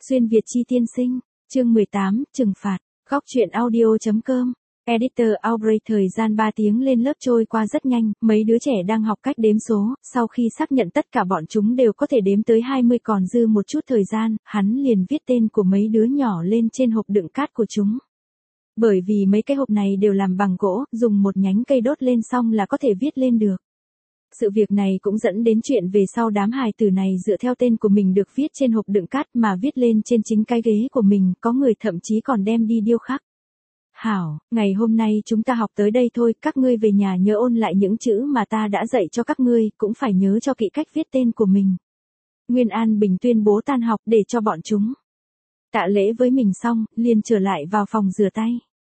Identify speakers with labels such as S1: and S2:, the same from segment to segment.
S1: Xuyên Việt Chi tiên sinh, chương 18, trừng phạt, góc truyện audio.com. Editor Aubrey. Thời gian 3 tiếng lên lớp trôi qua rất nhanh, mấy đứa trẻ đang học cách đếm số, sau khi xác nhận tất cả bọn chúng đều có thể đếm tới 20 còn dư một chút thời gian, hắn liền viết tên của mấy đứa nhỏ lên trên hộp đựng cát của chúng. Bởi vì mấy cái hộp này đều làm bằng gỗ, dùng một nhánh cây đốt lên xong là có thể viết lên được. Sự việc này cũng dẫn đến chuyện về sau đám hài tử này dựa theo tên của mình được viết trên hộp đựng cát mà viết lên trên chính cái ghế của mình, có người thậm chí còn đem đi điêu khắc. Hảo, ngày hôm nay chúng ta học tới đây thôi, các ngươi về nhà nhớ ôn lại những chữ mà ta đã dạy cho các ngươi, cũng phải nhớ cho kỹ cách viết tên của mình. Nguyên An Bình tuyên bố tan học để cho bọn chúng tạ lễ với mình xong, liền trở lại vào phòng rửa tay.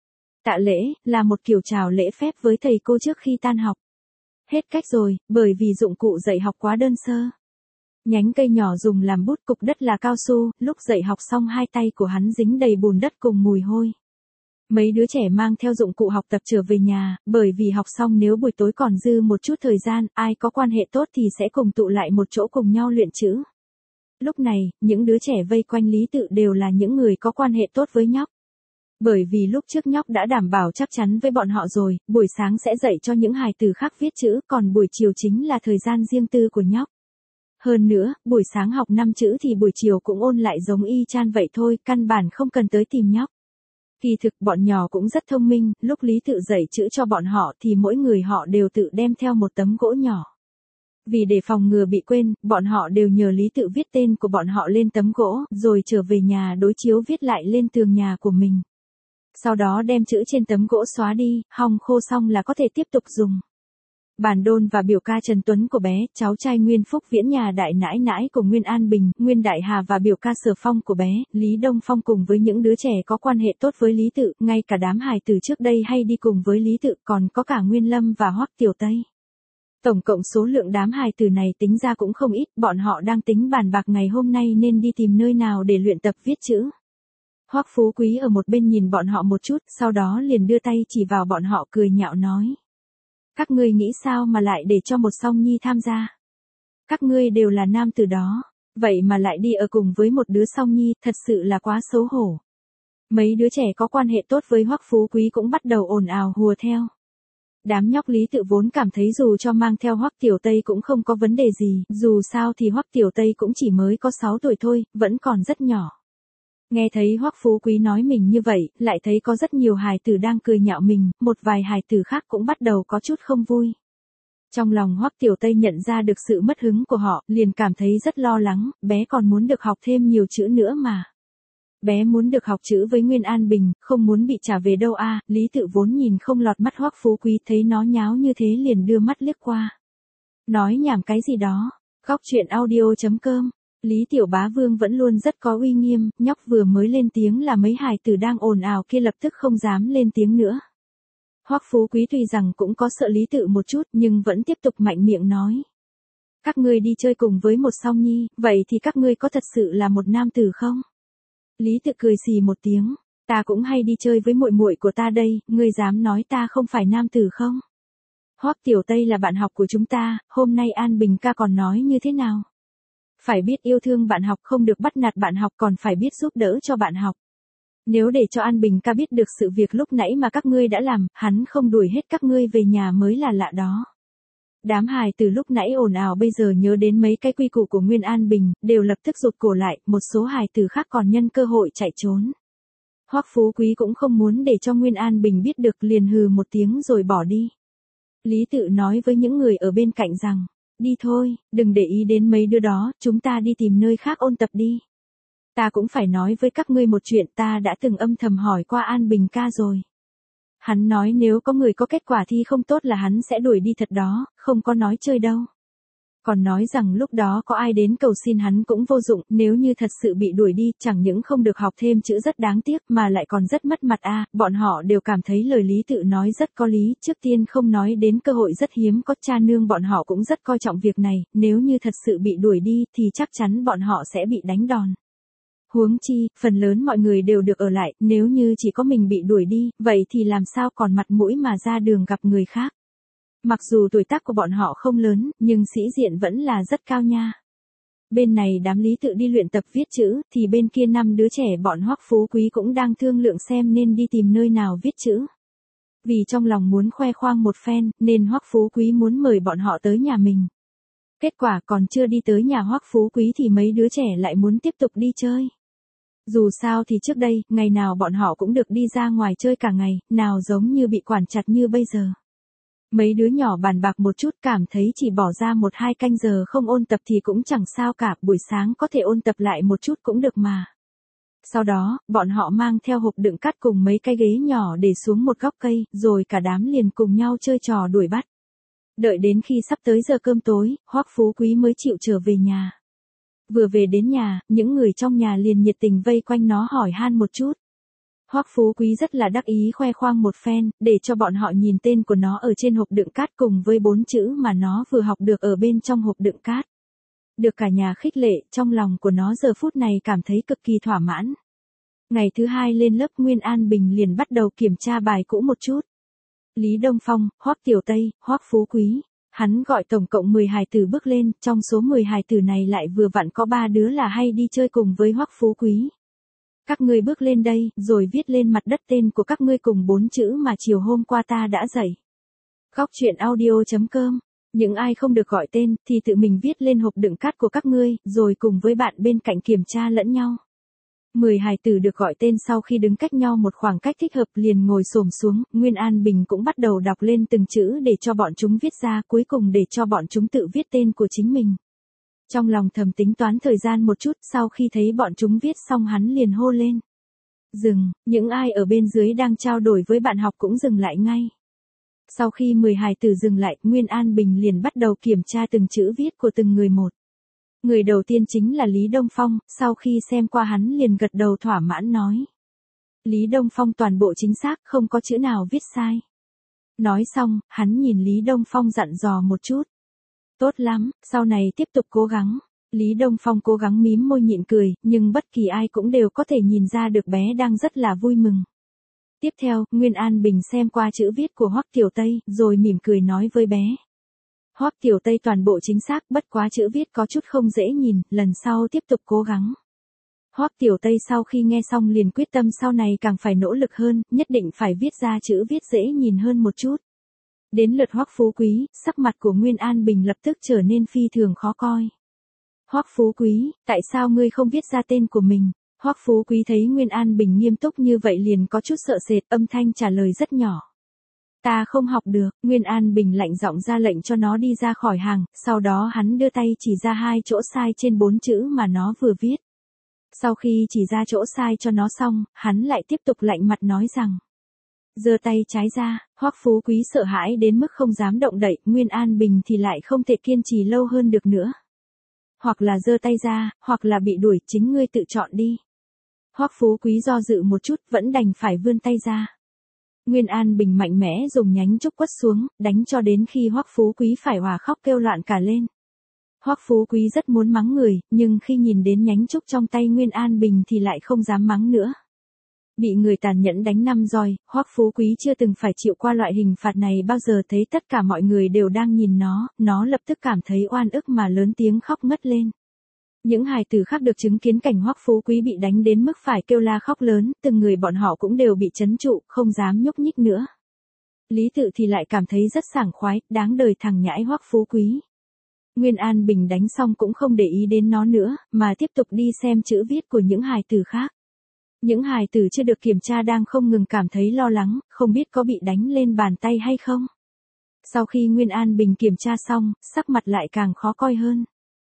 S1: Tạ lễ là một kiểu chào lễ phép với thầy cô trước khi tan học. Hết cách rồi, bởi vì dụng cụ dạy học quá đơn sơ. Nhánh cây nhỏ dùng làm bút, cục đất là cao su, lúc dạy học xong hai tay của hắn dính đầy bùn đất cùng mùi hôi. Mấy đứa trẻ mang theo dụng cụ học tập trở về nhà, bởi vì học xong nếu buổi tối còn dư một chút thời gian, ai có quan hệ tốt thì sẽ cùng tụ lại một chỗ cùng nhau luyện chữ. Lúc này, những đứa trẻ vây quanh Lý Tự đều là những người có quan hệ tốt với nhóc. Bởi vì lúc trước nhóc đã đảm bảo chắc chắn với bọn họ rồi, buổi sáng sẽ dạy cho những hài tử khác viết chữ, còn buổi chiều chính là thời gian riêng tư của nhóc. Hơn nữa, buổi sáng học 5 chữ thì buổi chiều cũng ôn lại giống y chang vậy thôi, căn bản không cần tới tìm nhóc. Kỳ thực bọn nhỏ cũng rất thông minh, lúc Lý Tự dạy chữ cho bọn họ thì mỗi người họ đều tự đem theo một tấm gỗ nhỏ. Vì để phòng ngừa bị quên, bọn họ đều nhờ Lý Tự viết tên của bọn họ lên tấm gỗ, rồi trở về nhà đối chiếu viết lại lên tường nhà của mình. Sau đó đem chữ trên tấm gỗ xóa đi, hong khô xong là có thể tiếp tục dùng. Bản Đôn và biểu ca Trần Tuấn của bé, cháu trai Nguyên Phúc Viễn nhà đại nãi nãi của Nguyên An Bình, Nguyên Đại Hà và biểu ca Sở Phong của bé, Lý Đông Phong cùng với những đứa trẻ có quan hệ tốt với Lý Tự, ngay cả đám hài tử trước đây hay đi cùng với Lý Tự, còn có cả Nguyên Lâm và Hoắc Tiểu Tây. Tổng cộng số lượng đám hài tử này tính ra cũng không ít, bọn họ đang tính bàn bạc ngày hôm nay nên đi tìm nơi nào để luyện tập viết chữ. Hoắc Phú Quý ở một bên nhìn bọn họ một chút, sau đó liền đưa tay chỉ vào bọn họ cười nhạo nói. Các ngươi nghĩ sao mà lại để cho một song nhi tham gia? Các ngươi đều là nam tử đó, vậy mà lại đi ở cùng với một đứa song nhi, thật sự là quá xấu hổ. Mấy đứa trẻ có quan hệ tốt với Hoắc Phú Quý cũng bắt đầu ồn ào hùa theo. Đám nhóc Lý Tự vốn cảm thấy dù cho mang theo Hoắc Tiểu Tây cũng không có vấn đề gì, dù sao thì Hoắc Tiểu Tây cũng chỉ mới có 6 tuổi thôi, vẫn còn rất nhỏ. Nghe thấy Hoắc Phú Quý nói mình như vậy, lại thấy có rất nhiều hài tử đang cười nhạo mình, một vài hài tử khác cũng bắt đầu có chút không vui. Trong lòng Hoắc Tiểu Tây nhận ra được sự mất hứng của họ, liền cảm thấy rất lo lắng, bé còn muốn được học thêm nhiều chữ nữa mà. Bé muốn được học chữ với Nguyên An Bình, không muốn bị trả về đâu a. Lý Tự vốn nhìn không lọt mắt Hoắc Phú Quý, thấy nó nháo như thế liền đưa mắt liếc qua. Nói nhảm cái gì đó, góc truyện audio.com. Lý Tiểu Bá Vương vẫn luôn rất có uy nghiêm, nhóc vừa mới lên tiếng là mấy hài tử đang ồn ào kia lập tức không dám lên tiếng nữa. Hoắc Phú Quý tuy rằng cũng có sợ Lý Tự một chút nhưng vẫn tiếp tục mạnh miệng nói. Các ngươi đi chơi cùng với một song nhi, vậy thì các ngươi có thật sự là một nam tử không? Lý Tự cười xì một tiếng, ta cũng hay đi chơi với muội muội của ta đây, ngươi dám nói ta không phải nam tử không? Hoắc Tiểu Tây là bạn học của chúng ta, hôm nay An Bình ca còn nói như thế nào? Phải biết yêu thương bạn học, không được bắt nạt bạn học, còn phải biết giúp đỡ cho bạn học. Nếu để cho An Bình ca biết được sự việc lúc nãy mà các ngươi đã làm, hắn không đuổi hết các ngươi về nhà mới là lạ đó. Đám hài từ lúc nãy ồn ào bây giờ nhớ đến mấy cái quy củ của Nguyên An Bình, đều lập tức rụt cổ lại, một số hài từ khác còn nhân cơ hội chạy trốn. Hoắc Phú Quý cũng không muốn để cho Nguyên An Bình biết được, liền hừ một tiếng rồi bỏ đi. Lý Tự nói với những người ở bên cạnh rằng, đi thôi, đừng để ý đến mấy đứa đó, chúng ta đi tìm nơi khác ôn tập đi. Ta cũng phải nói với các ngươi một chuyện, ta đã từng âm thầm hỏi qua An Bình ca rồi. Hắn nói nếu có người có kết quả thi không tốt là hắn sẽ đuổi đi thật đó, không có nói chơi đâu. Còn nói rằng lúc đó có ai đến cầu xin hắn cũng vô dụng, nếu như thật sự bị đuổi đi, chẳng những không được học thêm chữ rất đáng tiếc mà lại còn rất mất mặt a. Bọn họ đều cảm thấy lời Lý Tự nói rất có lý, trước tiên không nói đến cơ hội rất hiếm có, cha nương bọn họ cũng rất coi trọng việc này, nếu như thật sự bị đuổi đi thì chắc chắn bọn họ sẽ bị đánh đòn. Huống chi, phần lớn mọi người đều được ở lại, nếu như chỉ có mình bị đuổi đi, vậy thì làm sao còn mặt mũi mà ra đường gặp người khác. Mặc dù tuổi tác của bọn họ không lớn, nhưng sĩ diện vẫn là rất cao nha. Bên này đám Lý Tự đi luyện tập viết chữ, thì bên kia 5 đứa trẻ bọn Hoắc Phú Quý cũng đang thương lượng xem nên đi tìm nơi nào viết chữ. Vì trong lòng muốn khoe khoang một phen, nên Hoắc Phú Quý muốn mời bọn họ tới nhà mình. Kết quả còn chưa đi tới nhà Hoắc Phú Quý thì mấy đứa trẻ lại muốn tiếp tục đi chơi. Dù sao thì trước đây, ngày nào bọn họ cũng được đi ra ngoài chơi cả ngày, nào giống như bị quản chặt như bây giờ. Mấy đứa nhỏ bàn bạc một chút cảm thấy chỉ bỏ ra 1-2 canh giờ không ôn tập thì cũng chẳng sao cả, buổi sáng có thể ôn tập lại một chút cũng được mà. Sau đó, bọn họ mang theo hộp đựng cát cùng mấy cái ghế nhỏ để xuống một góc cây, rồi cả đám liền cùng nhau chơi trò đuổi bắt. Đợi đến khi sắp tới giờ cơm tối, Hoắc Phú Quý mới chịu trở về nhà. Vừa về đến nhà, những người trong nhà liền nhiệt tình vây quanh nó hỏi han một chút. Hoắc Phú Quý rất là đắc ý khoe khoang một phen, để cho bọn họ nhìn tên của nó ở trên hộp đựng cát cùng với 4 chữ mà nó vừa học được ở bên trong hộp đựng cát. Được cả nhà khích lệ, trong lòng của nó giờ phút này cảm thấy cực kỳ thỏa mãn. Ngày thứ 2 lên lớp Nguyên An Bình liền bắt đầu kiểm tra bài cũ một chút. Lý Đông Phong, Hoắc Tiểu Tây, Hoắc Phú Quý. Hắn gọi tổng cộng 10 hài tử bước lên, trong số 10 hài tử này lại vừa vặn có 3 đứa là hay đi chơi cùng với Hoắc Phú Quý. Các ngươi bước lên đây, rồi viết lên mặt đất tên của các ngươi cùng 4 chữ mà chiều hôm qua ta đã dạy. Góc truyện audio.com. Những ai không được gọi tên, thì tự mình viết lên hộp đựng cát của các ngươi, rồi cùng với bạn bên cạnh kiểm tra lẫn nhau. 10 hài tử được gọi tên sau khi đứng cách nhau một khoảng cách thích hợp liền ngồi xổm xuống, Nguyên An Bình cũng bắt đầu đọc lên từng chữ để cho bọn chúng viết ra, cuối cùng để cho bọn chúng tự viết tên của chính mình. Trong lòng thầm tính toán thời gian một chút, sau khi thấy bọn chúng viết xong hắn liền hô lên. Dừng, những ai ở bên dưới đang trao đổi với bạn học cũng dừng lại ngay. Sau khi 10 hài tử dừng lại, Nguyên An Bình liền bắt đầu kiểm tra từng chữ viết của từng người một. Người đầu tiên chính là Lý Đông Phong, sau khi xem qua hắn liền gật đầu thỏa mãn nói. Lý Đông Phong toàn bộ chính xác, không có chữ nào viết sai. Nói xong, hắn nhìn Lý Đông Phong dặn dò một chút. Tốt lắm, sau này tiếp tục cố gắng. Lý Đông Phong cố gắng mím môi nhịn cười, nhưng bất kỳ ai cũng đều có thể nhìn ra được bé đang rất là vui mừng. Tiếp theo, Nguyên An Bình xem qua chữ viết của Hoắc Tiểu Tây, rồi mỉm cười nói với bé. Hoắc Tiểu Tây toàn bộ chính xác, bất quá chữ viết có chút không dễ nhìn, lần sau tiếp tục cố gắng. Hoắc Tiểu Tây sau khi nghe xong liền quyết tâm sau này càng phải nỗ lực hơn, nhất định phải viết ra chữ viết dễ nhìn hơn một chút. Đến lượt Hoắc Phú Quý, sắc mặt của Nguyên An Bình lập tức trở nên phi thường khó coi. Hoắc Phú Quý, tại sao ngươi không viết ra tên của mình? Hoắc Phú Quý thấy Nguyên An Bình nghiêm túc như vậy liền có chút sợ sệt, âm thanh trả lời rất nhỏ. Ta không học được, Nguyên An Bình lạnh giọng ra lệnh cho nó đi ra khỏi hàng, sau đó hắn đưa tay chỉ ra 2 chỗ sai trên 4 chữ mà nó vừa viết. Sau khi chỉ ra chỗ sai cho nó xong, hắn lại tiếp tục lạnh mặt nói rằng. Giơ tay trái ra, Hoắc Phú Quý sợ hãi đến mức không dám động đậy, Nguyên An Bình thì lại không thể kiên trì lâu hơn được nữa. Hoặc là giơ tay ra, hoặc là bị đuổi, chính ngươi tự chọn đi. Hoắc Phú Quý do dự một chút, vẫn đành phải vươn tay ra. Nguyên An Bình mạnh mẽ dùng nhánh trúc quất xuống, đánh cho đến khi Hoắc Phú Quý phải òa khóc kêu loạn cả lên. Hoắc Phú Quý rất muốn mắng người, nhưng khi nhìn đến nhánh trúc trong tay Nguyên An Bình thì lại không dám mắng nữa. Bị người tàn nhẫn đánh 5 roi, Hoắc Phú Quý chưa từng phải chịu qua loại hình phạt này bao giờ, thấy tất cả mọi người đều đang nhìn nó lập tức cảm thấy oan ức mà lớn tiếng khóc ngất lên. Những hài tử khác được chứng kiến cảnh Hoắc Phú Quý bị đánh đến mức phải kêu la khóc lớn, từng người bọn họ cũng đều bị trấn trụ, không dám nhúc nhích nữa. Lý Tự thì lại cảm thấy rất sảng khoái, đáng đời thằng nhãi Hoắc Phú Quý. Nguyên An Bình đánh xong cũng không để ý đến nó nữa, mà tiếp tục đi xem chữ viết của những hài tử khác. Những hài tử chưa được kiểm tra đang không ngừng cảm thấy lo lắng, không biết có bị đánh lên bàn tay hay không. Sau khi Nguyên An Bình kiểm tra xong, sắc mặt lại càng khó coi hơn.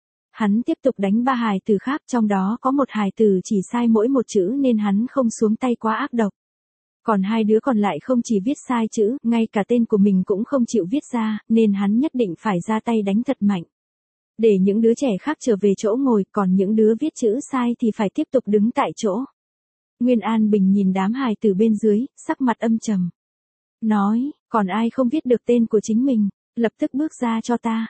S1: Hắn tiếp tục đánh 3 hài tử khác, trong đó có một hài tử chỉ sai mỗi một chữ nên hắn không xuống tay quá ác độc. Còn 2 đứa còn lại không chỉ viết sai chữ, ngay cả tên của mình cũng không chịu viết ra, nên hắn nhất định phải ra tay đánh thật mạnh. Để những đứa trẻ khác trở về chỗ ngồi, còn những đứa viết chữ sai thì phải tiếp tục đứng tại chỗ. Nguyên An Bình nhìn đám hài tử bên dưới, sắc mặt âm trầm. Nói, còn ai không viết được tên của chính mình, lập tức bước ra cho ta.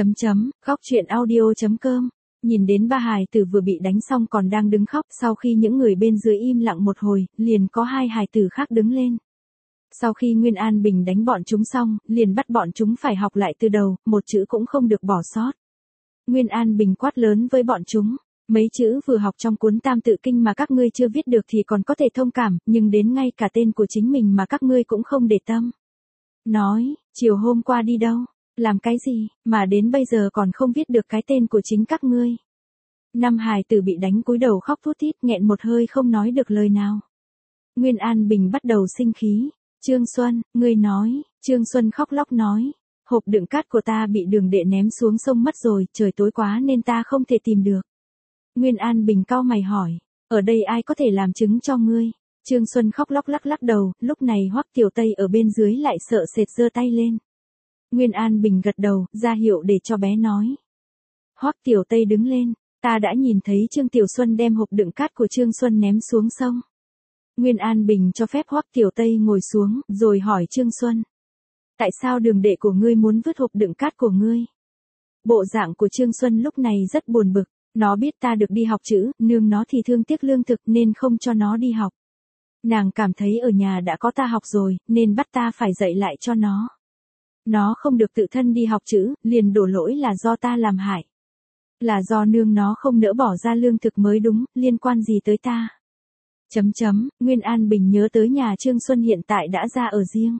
S1: Góc truyện audio.com. Nhìn đến 3 hài tử vừa bị đánh xong còn đang đứng khóc, sau khi những người bên dưới im lặng một hồi, liền có 2 hài tử khác đứng lên. Sau khi Nguyên An Bình đánh bọn chúng xong, liền bắt bọn chúng phải học lại từ đầu, một chữ cũng không được bỏ sót. Nguyên An Bình quát lớn với bọn chúng. Mấy chữ vừa học trong cuốn Tam Tự Kinh mà các ngươi chưa viết được thì còn có thể thông cảm, nhưng đến ngay cả tên của chính mình mà các ngươi cũng không để tâm. Nói, chiều hôm qua đi đâu, làm cái gì, mà đến bây giờ còn không viết được cái tên của chính các ngươi. Năm hài tử bị đánh cúi đầu khóc thút thít, nghẹn một hơi không nói được lời nào. Nguyên An Bình bắt đầu sinh khí. Trương Xuân, ngươi nói, Trương Xuân khóc lóc nói. Hộp đựng cát của ta bị Đường Đệ ném xuống sông mất rồi, trời tối quá nên ta không thể tìm được. Nguyên An Bình cau mày hỏi, ở đây ai có thể làm chứng cho ngươi? Trương Xuân khóc lóc lắc lắc đầu, lúc này Hoắc Tiểu Tây ở bên dưới lại sợ sệt giơ tay lên. Nguyên An Bình gật đầu, ra hiệu để cho bé nói. Hoắc Tiểu Tây đứng lên, ta đã nhìn thấy Trương Tiểu Xuân đem hộp đựng cát của Trương Xuân ném xuống sông. Nguyên An Bình cho phép Hoắc Tiểu Tây ngồi xuống, rồi hỏi Trương Xuân. Tại sao Đường Đệ của ngươi muốn vứt hộp đựng cát của ngươi? Bộ dạng của Trương Xuân lúc này rất buồn bực, nó biết ta được đi học chữ, nương nó thì thương tiếc lương thực nên không cho nó đi học. Nàng cảm thấy ở nhà đã có ta học rồi, nên bắt ta phải dạy lại cho nó. Nó không được tự thân đi học chữ, liền đổ lỗi là do ta làm hại. Là do nương nó không nỡ bỏ ra lương thực mới đúng, liên quan gì tới ta? Nguyên An Bình nhớ tới nhà Trương Xuân hiện tại đã ra ở riêng.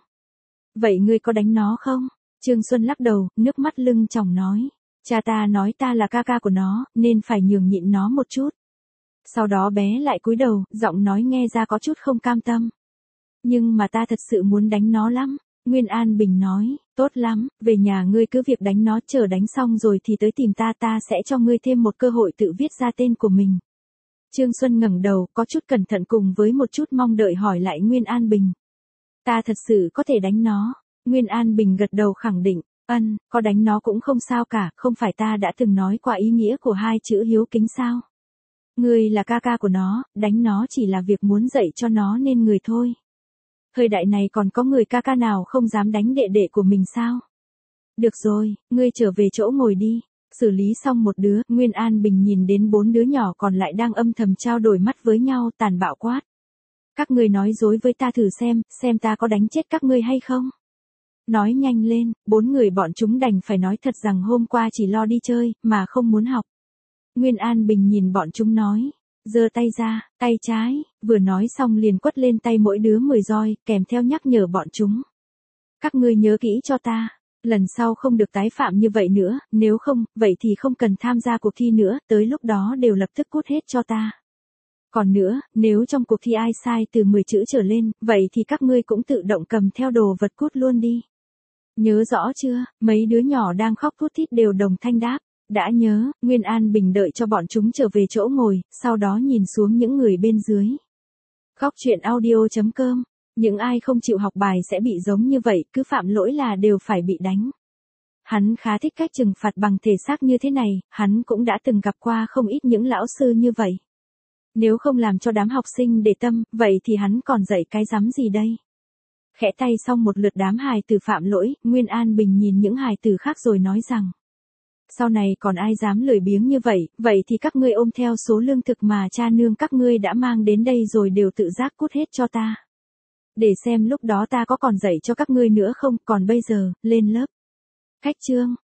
S1: Vậy ngươi có đánh nó không? Trương Xuân lắc đầu, nước mắt lưng tròng nói. Cha ta nói ta là ca ca của nó, nên phải nhường nhịn nó một chút. Sau đó bé lại cúi đầu, giọng nói nghe ra có chút không cam tâm. Nhưng mà ta thật sự muốn đánh nó lắm. Nguyên An Bình nói, tốt lắm, về nhà ngươi cứ việc đánh nó, chờ đánh xong rồi thì tới tìm ta sẽ cho ngươi thêm một cơ hội tự viết ra tên của mình. Trương Xuân ngẩng đầu, có chút cẩn thận cùng với một chút mong đợi hỏi lại Nguyên An Bình. Ta thật sự có thể đánh nó. Nguyên An Bình gật đầu khẳng định, có đánh nó cũng không sao cả, không phải ta đã từng nói qua ý nghĩa của hai chữ hiếu kính sao? Ngươi là ca ca của nó, đánh nó chỉ là việc muốn dạy cho nó nên người thôi. Thời đại này còn có người ca ca nào không dám đánh đệ đệ của mình sao? Được rồi, ngươi trở về chỗ ngồi đi. Xử lý xong một đứa, Nguyên An Bình nhìn đến 4 đứa nhỏ còn lại đang âm thầm trao đổi mắt với nhau, tàn bạo quát. Các ngươi nói dối với ta thử xem ta có đánh chết các ngươi hay không? Nói nhanh lên, 4 người bọn chúng đành phải nói thật rằng hôm qua chỉ lo đi chơi, mà không muốn học. Nguyên An Bình nhìn bọn chúng nói, giơ tay ra, tay trái, vừa nói xong liền quất lên tay mỗi đứa 10 roi, kèm theo nhắc nhở bọn chúng. Các ngươi nhớ kỹ cho ta, lần sau không được tái phạm như vậy nữa, nếu không, vậy thì không cần tham gia cuộc thi nữa, tới lúc đó đều lập tức cút hết cho ta. Còn nữa, nếu trong cuộc thi ai sai từ 10 chữ trở lên, vậy thì các ngươi cũng tự động cầm theo đồ vật cút luôn đi. Nhớ rõ chưa? Mấy đứa nhỏ đang khóc thút thít đều đồng thanh đáp. Đã nhớ. Nguyên An Bình đợi cho bọn chúng trở về chỗ ngồi, sau đó nhìn xuống những người bên dưới. Khóc chuyện audio.com. Những ai không chịu học bài sẽ bị giống như vậy, cứ phạm lỗi là đều phải bị đánh. Hắn khá thích cách trừng phạt bằng thể xác như thế này, hắn cũng đã từng gặp qua không ít những lão sư như vậy. Nếu không làm cho đám học sinh để tâm, vậy thì hắn còn dạy cái rắm gì đây? Khẽ tay xong một lượt đám hài tử phạm lỗi, Nguyên An Bình nhìn những hài tử khác rồi nói rằng. Sau này còn ai dám lười biếng như vậy thì các ngươi ôm theo số lương thực mà cha nương các ngươi đã mang đến đây rồi đều tự giác cút hết cho ta. Để xem lúc đó ta có còn dạy cho các ngươi nữa không, còn bây giờ, lên lớp. Khách trương.